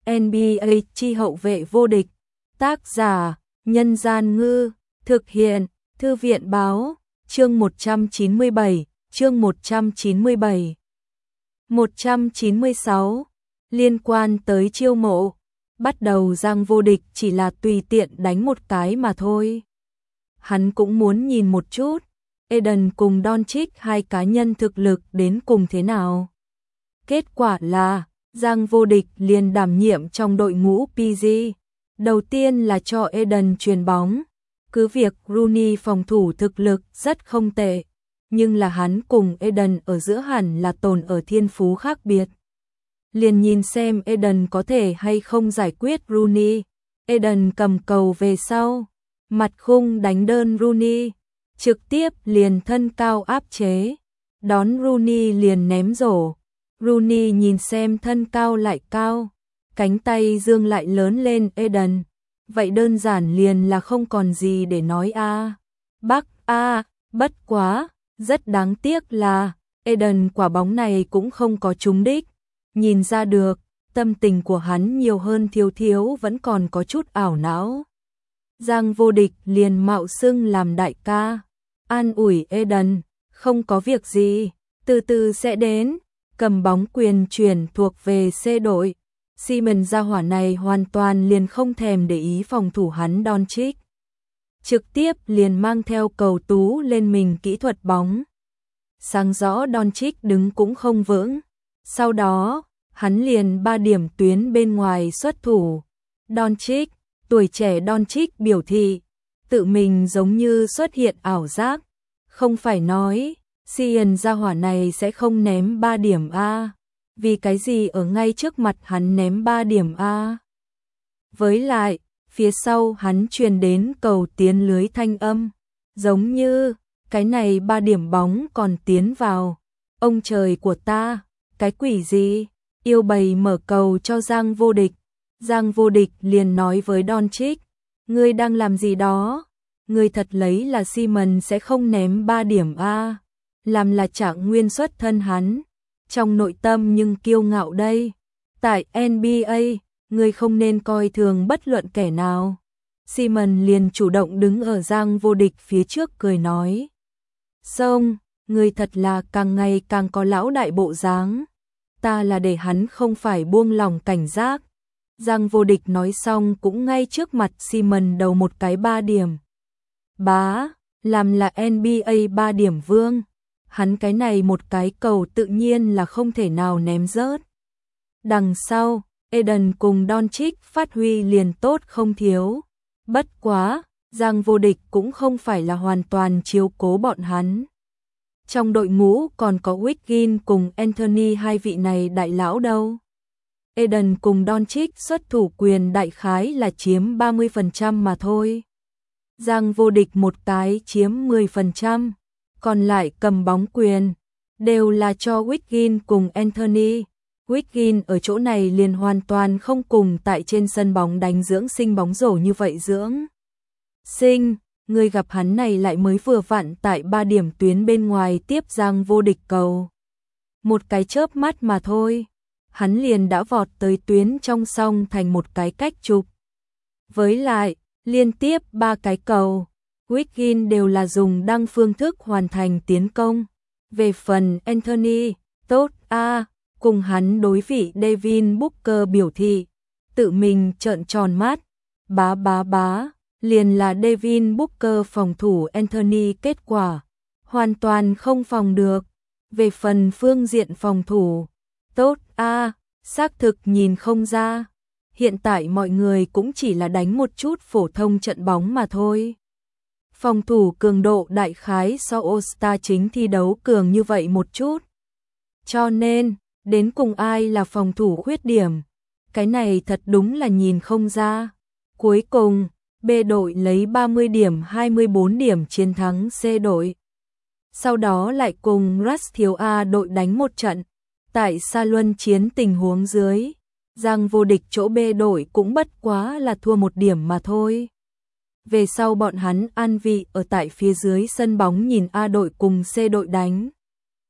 NBA chi hậu vệ vô địch. Tác giả: Nhân Gian Ngư. Thực hiện: Thư viện Báo. Chương 197. Chương 197. 196. Liên quan tới chiêu mộ. Bắt đầu Giang Vô Địch chỉ là tùy tiện đánh một cái mà thôi. Hắn cũng muốn nhìn một chút Eden cùng Doncic hai cá nhân thực lực đến cùng thế nào. Kết quả là Giang Vô Địch liền đảm nhiệm trong đội ngũ PG. Đầu tiên là cho Eden chuyền bóng. Cứ việc Rooney phòng thủ thực lực rất không tệ, nhưng là hắn cùng Eden ở giữa hẳn là tồn ở thiên phú khác biệt. Liền nhìn xem Eden có thể hay không giải quyết Rooney. Eden cầm cầu về sau, mặt khung đánh đơn Rooney, trực tiếp liền thân cao áp chế, đón Rooney liền ném rổ. Rooney nhìn xem thân cao lại cao, cánh tay dương lại lớn lên Eden. Vậy đơn giản liền là không còn gì để nói a. Bắc a, bất quá, rất đáng tiếc là Eden quả bóng này cũng không có trúng đích. Nhìn ra được, tâm tình của hắn nhiều hơn thiếu vẫn còn có chút ảo não. Giang Vô Địch liền mạo xưng làm đại ca, an ủi Eden, không có việc gì, từ từ sẽ đến. Cầm bóng quyền chuyển thuộc về C đội. Simon gia hỏa này hoàn toàn liền không thèm để ý phòng thủ hắn Doncic. Trực tiếp liền mang theo cầu tú lên mình kỹ thuật bóng. Sáng rõ Doncic đứng cũng không vững. Sau đó, hắn liền 3 điểm tuyến bên ngoài xuất thủ. Doncic, tuổi trẻ Doncic biểu thị, tự mình giống như xuất hiện ảo giác. Không phải nói, Sion gia hỏa này sẽ không ném 3 điểm A. Vì cái gì ở ngay trước mặt hắn ném 3 điểm A. Với lại, phía sau hắn truyền đến cầu tiến lưới thanh âm. Giống như, cái này 3 điểm bóng còn tiến vào. Ông trời của ta, cái quỷ gì? Yêu bầy mở cầu cho Giang Vô Địch. Giang Vô Địch liền nói với Doncic, ngươi đang làm gì đó? Ngươi thật lấy là Simon sẽ không ném 3 điểm A. Làm là Trạng Nguyên xuất thân hắn. Trong nội tâm nhưng kiêu ngạo đây. Tại NBA, ngươi không nên coi thường bất luận kẻ nào. Simon liền chủ động đứng ở Giang Vô Địch phía trước cười nói. Xong, ngươi thật là càng ngày càng có lão đại bộ dáng. Ta là để hắn không phải buông lòng cảnh giác. Giang Vô Địch nói xong cũng ngay trước mặt Simon đầu một cái 3 điểm. Bá, làm là NBA 3 điểm vương. Hắn cái này một cái cầu tự nhiên là không thể nào ném rớt. Đằng sau, Eden cùng Doncic phát huy liền tốt không thiếu. Bất quá, Giang Vô Địch cũng không phải là hoàn toàn chiếu cố bọn hắn. Trong đội ngũ còn có Wiggins cùng Anthony hai vị này đại lão đâu. Eden cùng Doncic xuất thủ quyền đại khái là chiếm 30% mà thôi. Giang Vô Địch một cái chiếm 10%. Còn lại cầm bóng quyền, đều là cho Wiggins cùng Anthony. Wiggins ở chỗ này liền hoàn toàn không cùng tại trên sân bóng đánh dưỡng sinh bóng rổ như vậy dưỡng. Sinh, người gặp hắn này lại mới vừa vặn tại 3 điểm tuyến bên ngoài tiếp Giang Vô Địch cầu. Một cái chớp mắt mà thôi, hắn liền đã vọt tới tuyến trong song thành một cái cách chụp. Với lại, liên tiếp 3 cái cầu. Wiggins đều là dùng đăng phương thức hoàn thành tiến công. Về phần Anthony, tốt a, cùng hắn đối vị Devin Booker biểu thị, tự mình trợn tròn mắt, bá, liền là Devin Booker phòng thủ Anthony kết quả, hoàn toàn không phòng được. Về phần phương diện phòng thủ, tốt a, xác thực nhìn không ra. Hiện tại mọi người cũng chỉ là đánh một chút phổ thông trận bóng mà thôi. Phòng thủ cường độ đại khái so All-Star chính thi đấu cường như vậy một chút. Cho nên, đến cùng ai là phòng thủ khuyết điểm, cái này thật đúng là nhìn không ra. Cuối cùng, B đội lấy 30 điểm 24 điểm chiến thắng C đội. Sau đó lại cùng Russ thiếu A đội đánh một trận. Tại xa luân chiến tình huống dưới, Giang Vô Địch chỗ B đội cũng bất quá là thua 1 điểm mà thôi. Về sau bọn hắn an vị ở tại phía dưới sân bóng nhìn A đội cùng C đội đánh.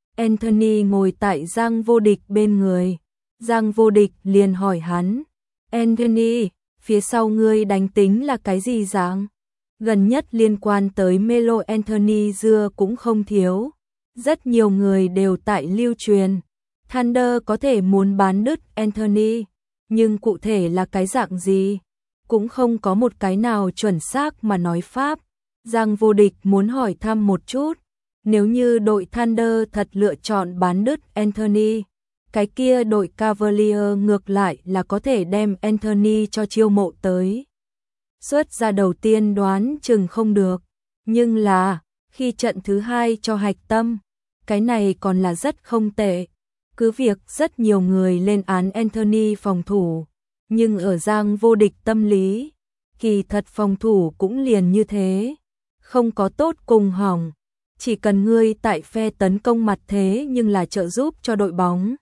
Anthony ngồi tại Giang Vô Địch bên người. Giang Vô Địch liền hỏi hắn, Anthony, phía sau ngươi đánh tính là cái gì dạng? Gần nhất liên quan tới Melo Anthony dưa cũng không thiếu. Rất nhiều người đều tại lưu truyền. Thunder có thể muốn bán đứt Anthony, nhưng cụ thể là cái dạng gì? Cũng không có một cái nào chuẩn xác mà nói pháp. Giang Vô Địch muốn hỏi thăm một chút. Nếu như đội Thunder thật lựa chọn bán đứt Anthony, cái kia đội Cavalier ngược lại là có thể đem Anthony cho chiêu mộ tới. Xuất ra đầu tiên đoán chừng không được, nhưng là khi trận thứ hai cho hạch tâm, cái này còn là rất không tệ. Cứ việc rất nhiều người lên án Anthony phòng thủ, nhưng ở Giang Vô Địch tâm lý, kỳ thật phòng thủ cũng liền như thế, không có tốt cùng hỏng. Chỉ cần ngươi tại phe tấn công mặt thế nhưng là trợ giúp cho đội bóng.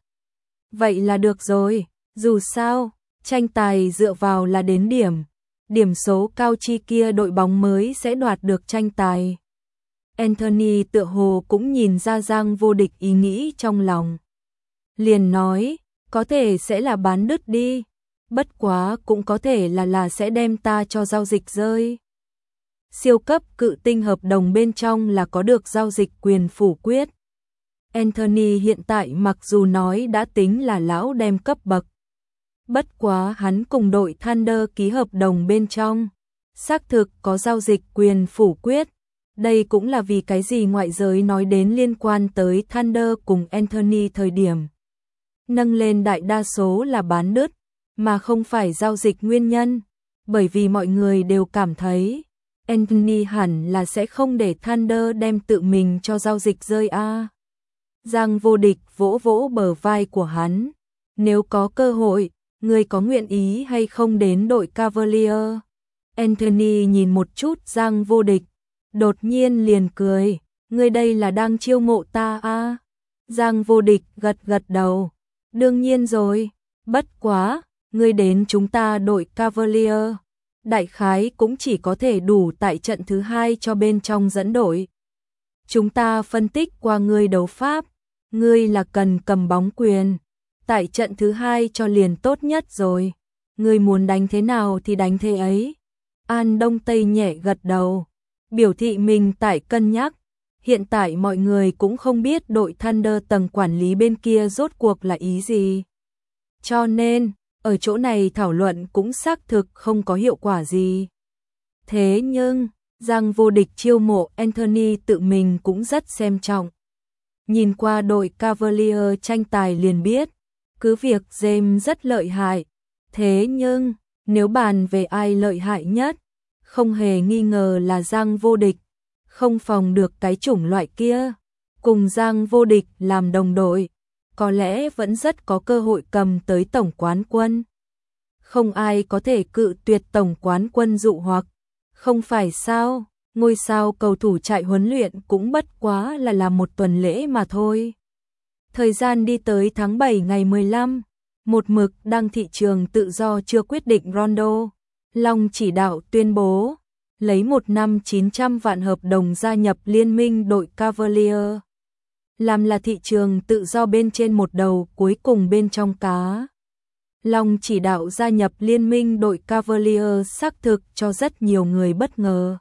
Vậy là được rồi, dù sao, tranh tài dựa vào là đến điểm. Điểm số cao chi kia đội bóng mới sẽ đoạt được tranh tài. Anthony tựa hồ cũng nhìn ra Giang Vô Địch ý nghĩ trong lòng. Liền nói, có thể sẽ là bán đứt đi. Bất quá cũng có thể là sẽ đem ta cho giao dịch rơi. Siêu cấp cự tinh hợp đồng bên trong là có được giao dịch quyền phủ quyết. Anthony hiện tại mặc dù nói đã tính là lão đem cấp bậc. Bất quá hắn cùng đội Thunder ký hợp đồng bên trong. Xác thực có giao dịch quyền phủ quyết. Đây cũng là vì cái gì ngoại giới nói đến liên quan tới Thunder cùng Anthony thời điểm. Nâng lên đại đa số là bán đứt, mà không phải giao dịch nguyên nhân. Bởi vì mọi người đều cảm thấy Anthony hẳn là sẽ không để Thunder đem tự mình cho giao dịch rơi a. Giang Vô Địch vỗ vỗ bờ vai của hắn. Nếu có cơ hội, ngươi có nguyện ý hay không đến đội Cavalier? Anthony nhìn một chút Giang Vô Địch, đột nhiên liền cười. Ngươi đây là đang chiêu mộ ta a? Giang Vô Địch gật gật đầu. Đương nhiên rồi, bất quá, ngươi đến chúng ta đội Cavalier. Đại khái cũng chỉ có thể đủ tại trận thứ hai cho bên trong dẫn đội. Chúng ta phân tích qua ngươi đấu pháp, ngươi là cần cầm bóng quyền. Tại trận thứ hai cho liền tốt nhất rồi. Ngươi muốn đánh thế nào thì đánh thế ấy. An Đông Tây nhẹ gật đầu, biểu thị mình tại cân nhắc. Hiện tại mọi người cũng không biết đội Thunder tầng quản lý bên kia rốt cuộc là ý gì. Cho nên, ở chỗ này thảo luận cũng xác thực không có hiệu quả gì. Thế nhưng, Giang Vô Địch chiêu mộ Anthony tự mình cũng rất xem trọng. Nhìn qua đội Cavalier tranh tài liền biết, cứ việc James rất lợi hại. Thế nhưng, nếu bàn về ai lợi hại nhất, không hề nghi ngờ là Giang Vô Địch. Không phòng được cái chủng loại kia. Cùng Giang Vô Địch làm đồng đội, có lẽ vẫn rất có cơ hội cầm tới tổng quán quân. Không ai có thể cự tuyệt tổng quán quân dụ hoặc. Không phải sao, ngôi sao cầu thủ chạy huấn luyện cũng bất quá là làm một tuần lễ mà thôi. Thời gian đi tới tháng 7 ngày 15, một mực đang thị trường tự do chưa quyết định Rondo. Long chỉ đạo tuyên bố, lấy 1 năm 900 vạn hợp đồng gia nhập liên minh đội Cavalier. Làm là thị trường tự do bên trên một đầu cuối cùng bên trong cá. Long chỉ đạo gia nhập liên minh đội Cavalier xác thực cho rất nhiều người bất ngờ.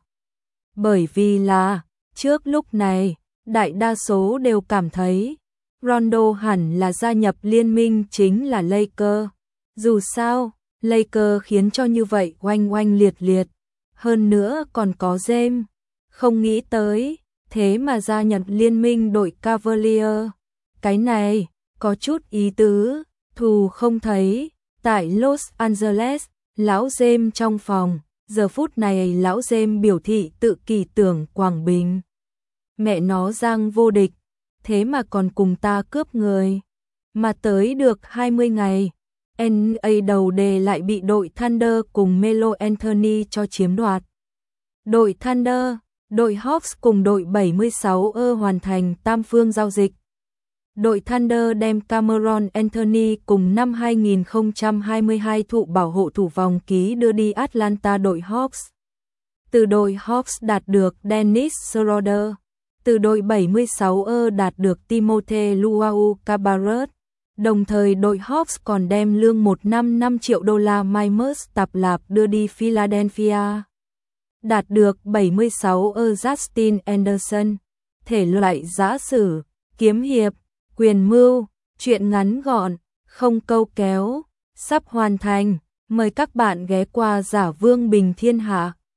Bởi vì là, trước lúc này, đại đa số đều cảm thấy Rondo hẳn là gia nhập liên minh chính là Lakers. Dù sao, Lakers khiến cho như vậy oanh oanh liệt liệt. Hơn nữa còn có James. Không nghĩ tới, thế mà gia nhập liên minh đội Cavalier. Cái này, có chút ý tứ, thù không thấy. Tại Los Angeles, lão James trong phòng, giờ phút này lão James biểu thị tự kỳ tưởng Quảng Bình. Mẹ nó Giang Vô Địch, thế mà còn cùng ta cướp người. Mà tới được 20 ngày, NBA đầu đề lại bị đội Thunder cùng Melo Anthony cho chiếm đoạt. Đội Thunder, đội Hawks cùng đội 76 hoàn thành tam phương giao dịch. Đội Thunder đem Cameron Anthony cùng năm 2022 thụ bảo hộ thủ vòng ký đưa đi Atlanta đội Hawks. Từ đội Hawks đạt được Dennis Schroeder. Từ đội 76 đạt được Timothé Luau Cabarrot. Đồng thời đội Hawks còn đem lương 1 năm 5 triệu đô la Miles Tạp Lạp đưa đi Philadelphia. Đạt được 76 Justin Anderson. Thể loại giã sử, kiếm hiệp, quyền mưu, truyện ngắn gọn, không câu kéo, sắp hoàn thành. Mời các bạn ghé qua Giả Vương Bình Thiên Hạ.